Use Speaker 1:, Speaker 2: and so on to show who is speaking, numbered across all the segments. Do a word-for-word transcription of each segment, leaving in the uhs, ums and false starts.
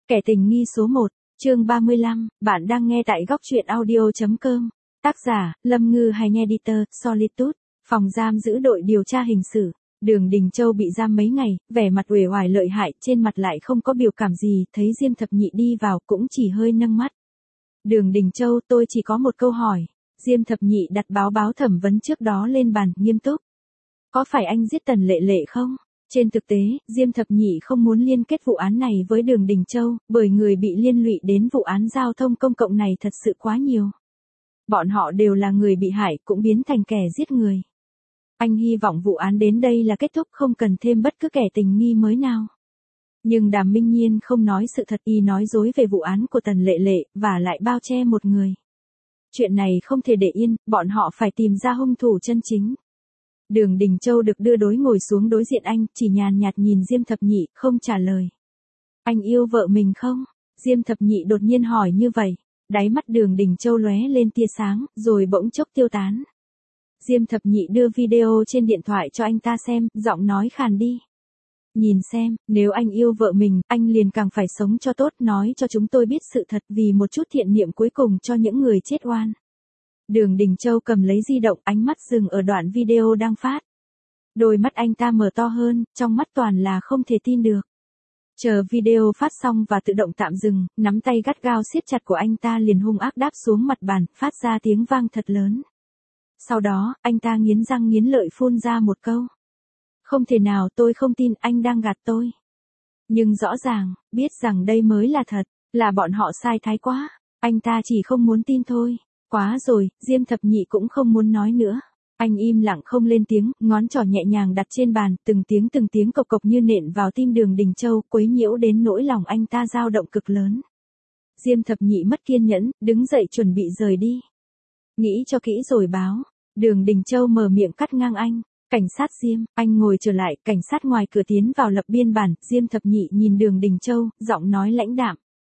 Speaker 1: Kẻ tình nghi số một, chương ba mươi lăm, bạn đang nghe tại góc truyện audio.com. Tác giả, Lâm Ngư hay Editor, Solitude. Phòng giam giữ đội điều tra hình sự. Đường Đình Châu bị giam mấy ngày, vẻ mặt uể oải lợi hại, trên mặt lại không có biểu cảm gì, thấy Diêm Thập Nhị đi vào cũng chỉ hơi nâng mắt. Đường Đình Châu, tôi chỉ có một câu hỏi. Diêm Thập Nhị đặt báo báo thẩm vấn trước đó lên bàn, nghiêm túc. Có phải anh giết Tần Lệ Lệ không? Trên thực tế, Diêm Thập Nhị không muốn liên kết vụ án này với Đường Đình Châu, bởi người bị liên lụy đến vụ án giao thông công cộng này thật sự quá nhiều. Bọn họ đều là người bị hại, cũng biến thành kẻ giết người. Anh hy vọng vụ án đến đây là kết thúc, không cần thêm bất cứ kẻ tình nghi mới nào. Nhưng Đàm Minh Nhiên không nói sự thật, y nói dối về vụ án của Tần Lệ Lệ, và lại bao che một người. Chuyện này không thể để yên, bọn họ phải tìm ra hung thủ chân chính. Đường Đình Châu được đưa đối ngồi xuống đối diện anh, chỉ nhàn nhạt nhìn Diêm Thập Nhị, không trả lời. Anh yêu vợ mình không? Diêm Thập Nhị đột nhiên hỏi như vậy. Đáy mắt Đường Đình Châu lóe lên tia sáng, rồi bỗng chốc tiêu tán. Diêm Thập Nhị đưa video trên điện thoại cho anh ta xem, giọng nói khàn đi. Nhìn xem, nếu anh yêu vợ mình, anh liền càng phải sống cho tốt, nói cho chúng tôi biết sự thật vì một chút thiện niệm cuối cùng cho những người chết oan. Đường Đình Châu cầm lấy di động, ánh mắt dừng ở đoạn video đang phát. Đôi mắt anh ta mở to hơn, trong mắt toàn là không thể tin được. Chờ video phát xong và tự động tạm dừng, nắm tay gắt gao siết chặt của anh ta liền hung ác đáp xuống mặt bàn, phát ra tiếng vang thật lớn. Sau đó, anh ta nghiến răng nghiến lợi phun ra một câu. Không thể nào, tôi không tin, anh đang gạt tôi. Nhưng rõ ràng, biết rằng đây mới là thật, là bọn họ sai thái quá. Anh ta chỉ không muốn tin thôi. Quá rồi, Diêm Thập Nhị cũng không muốn nói nữa. Anh im lặng không lên tiếng, ngón trỏ nhẹ nhàng đặt trên bàn, từng tiếng từng tiếng cộc cộc như nện vào tim Đường Đình Châu, quấy nhiễu đến nỗi lòng anh ta dao động cực lớn. Diêm Thập Nhị mất kiên nhẫn, đứng dậy chuẩn bị rời đi. Nghĩ cho kỹ rồi báo. Đường Đình Châu mở miệng cắt ngang anh. Cảnh sát Diêm, anh ngồi trở lại, cảnh sát ngoài cửa tiến vào lập biên bản, Diêm Thập Nhị nhìn Đường Đình Châu, giọng nói lãnh đạm.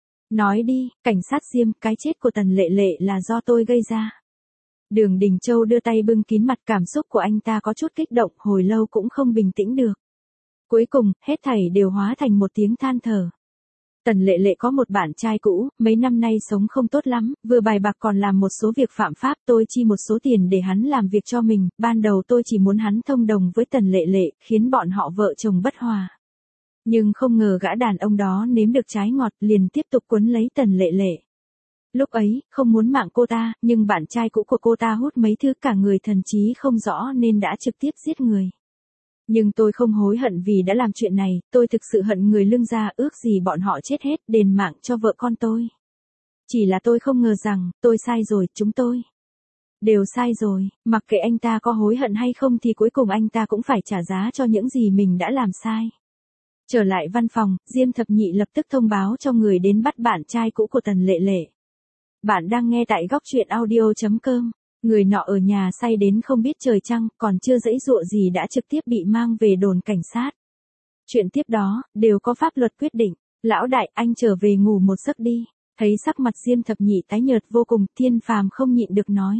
Speaker 1: Nói đi, cảnh sát Diêm, cái chết của Tần Lệ Lệ là do tôi gây ra. Đường Đình Châu đưa tay bưng kín mặt, cảm xúc của anh ta có chút kích động, hồi lâu cũng không bình tĩnh được. Cuối cùng, hết thảy đều hóa thành một tiếng than thở. Tần Lệ Lệ có một bạn trai cũ, mấy năm nay sống không tốt lắm, vừa bài bạc còn làm một số việc phạm pháp, tôi chi một số tiền để hắn làm việc cho mình, ban đầu tôi chỉ muốn hắn thông đồng với Tần Lệ Lệ, khiến bọn họ vợ chồng bất hòa. Nhưng không ngờ gã đàn ông đó nếm được trái ngọt, liền tiếp tục quấn lấy Tần Lệ Lệ. Lúc ấy, không muốn mạng cô ta, nhưng bạn trai cũ của cô ta hút mấy thứ cả người thần trí không rõ nên đã trực tiếp giết người. Nhưng tôi không hối hận vì đã làm chuyện này, tôi thực sự hận người Lương gia, ước gì bọn họ chết hết, đền mạng cho vợ con tôi. Chỉ là tôi không ngờ rằng, tôi sai rồi, chúng tôi đều sai rồi, mặc kệ anh ta có hối hận hay không thì cuối cùng anh ta cũng phải trả giá cho những gì mình đã làm sai. Trở lại văn phòng, Diêm Thập Nhị lập tức thông báo cho người đến bắt bạn trai cũ của Tần Lệ Lệ. Bạn đang nghe tại góc truyện audio.com. Người nọ ở nhà say đến không biết trời trăng, còn chưa dãy dụa gì đã trực tiếp bị mang về đồn cảnh sát. Chuyện tiếp đó, đều có pháp luật quyết định. Lão đại, anh trở về ngủ một giấc đi. Thấy sắc mặt Diêm Thập Nhị tái nhợt vô cùng, Thiên Phàm không nhịn được nói.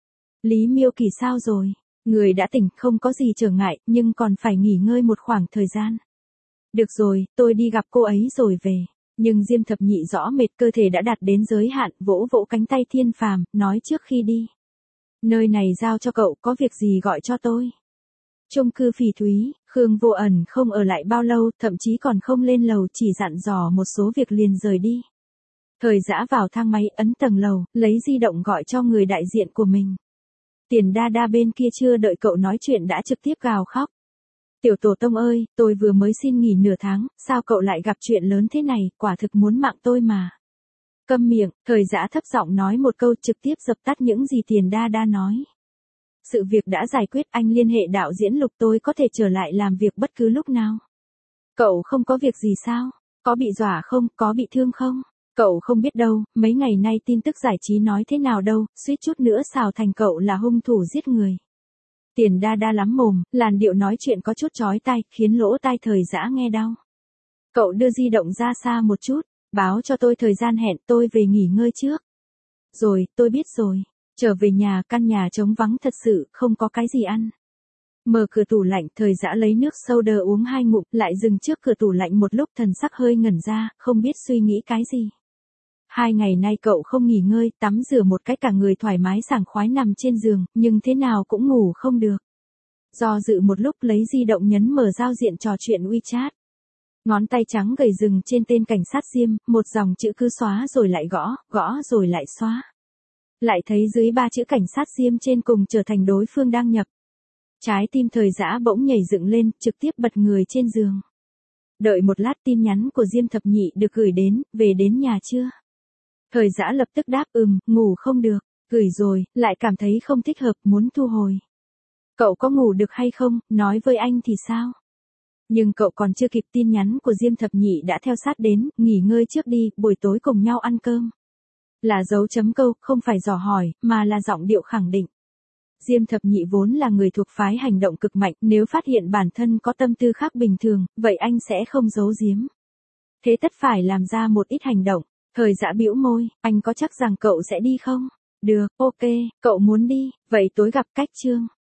Speaker 1: Lý Miêu Kỳ sao rồi? Người đã tỉnh, không có gì trở ngại, nhưng còn phải nghỉ ngơi một khoảng thời gian. Được rồi, tôi đi gặp cô ấy rồi về. Nhưng Diêm Thập Nhị rõ mệt, cơ thể đã đạt đến giới hạn, vỗ vỗ cánh tay Thiên Phàm, nói trước khi đi. Nơi này giao cho cậu, có việc gì gọi cho tôi. Chung cư Phỉ Thúy, Khương Vô Ẩn không ở lại bao lâu, thậm chí còn không lên lầu, chỉ dặn dò một số việc liền rời đi. Thời Dã vào thang máy, ấn tầng lầu, lấy di động gọi cho người đại diện của mình. Tiền Đa Đa bên kia chưa đợi cậu nói chuyện đã trực tiếp gào khóc. Tiểu tổ tông ơi, tôi vừa mới xin nghỉ nửa tháng, sao cậu lại gặp chuyện lớn thế này, quả thực muốn mạng tôi mà. Câm miệng, Thời Dã thấp giọng nói một câu, trực tiếp dập tắt những gì Tiền Đa Đa nói. Sự việc đã giải quyết, anh liên hệ đạo diễn Lục, tôi có thể trở lại làm việc bất cứ lúc nào. Cậu không có việc gì sao? Có bị dọa không? Có bị thương không? Cậu không biết đâu, mấy ngày nay tin tức giải trí nói thế nào đâu, suýt chút nữa xào thành cậu là hung thủ giết người. Tiền Đa Đa lắm mồm, làn điệu nói chuyện có chút chói tai, khiến lỗ tai Thời Dã nghe đau. Cậu đưa di động ra xa một chút, báo cho tôi thời gian hẹn, tôi về nghỉ ngơi trước. Rồi, tôi biết rồi. Trở về nhà, căn nhà trống vắng thật sự, không có cái gì ăn. Mở cửa tủ lạnh, Thời Dã lấy nước soda uống hai ngụm, lại dừng trước cửa tủ lạnh một lúc, thần sắc hơi ngẩn ra, không biết suy nghĩ cái gì. Hai ngày nay cậu không nghỉ ngơi, tắm rửa một cái cả người thoải mái sảng khoái nằm trên giường, nhưng thế nào cũng ngủ không được. Do dự một lúc lấy di động nhấn mở giao diện trò chuyện WeChat. Ngón tay trắng gầy dừng trên tên cảnh sát Diêm, một dòng chữ cứ xóa rồi lại gõ, gõ rồi lại xóa. Lại thấy dưới ba chữ cảnh sát Diêm trên cùng trở thành đối phương đăng nhập. Trái tim Thời Dã bỗng nhảy dựng lên, trực tiếp bật người trên giường. Đợi một lát tin nhắn của Diêm Thập Nhị được gửi đến, về đến nhà chưa? Thời Dã lập tức đáp ừm, ngủ không được, gửi rồi, lại cảm thấy không thích hợp, muốn thu hồi. Cậu có ngủ được hay không, nói với anh thì sao? Nhưng cậu còn chưa kịp tin nhắn của Diêm Thập Nhị đã theo sát đến, nghỉ ngơi trước đi, buổi tối cùng nhau ăn cơm. Là dấu chấm câu, không phải dò hỏi, mà là giọng điệu khẳng định. Diêm Thập Nhị vốn là người thuộc phái hành động cực mạnh, nếu phát hiện bản thân có tâm tư khác bình thường, vậy anh sẽ không giấu giếm. Thế tất phải làm ra một ít hành động. Thời Dã bĩu môi, anh có chắc rằng cậu sẽ đi không? Được, ok, cậu muốn đi, vậy tối gặp cách Trương.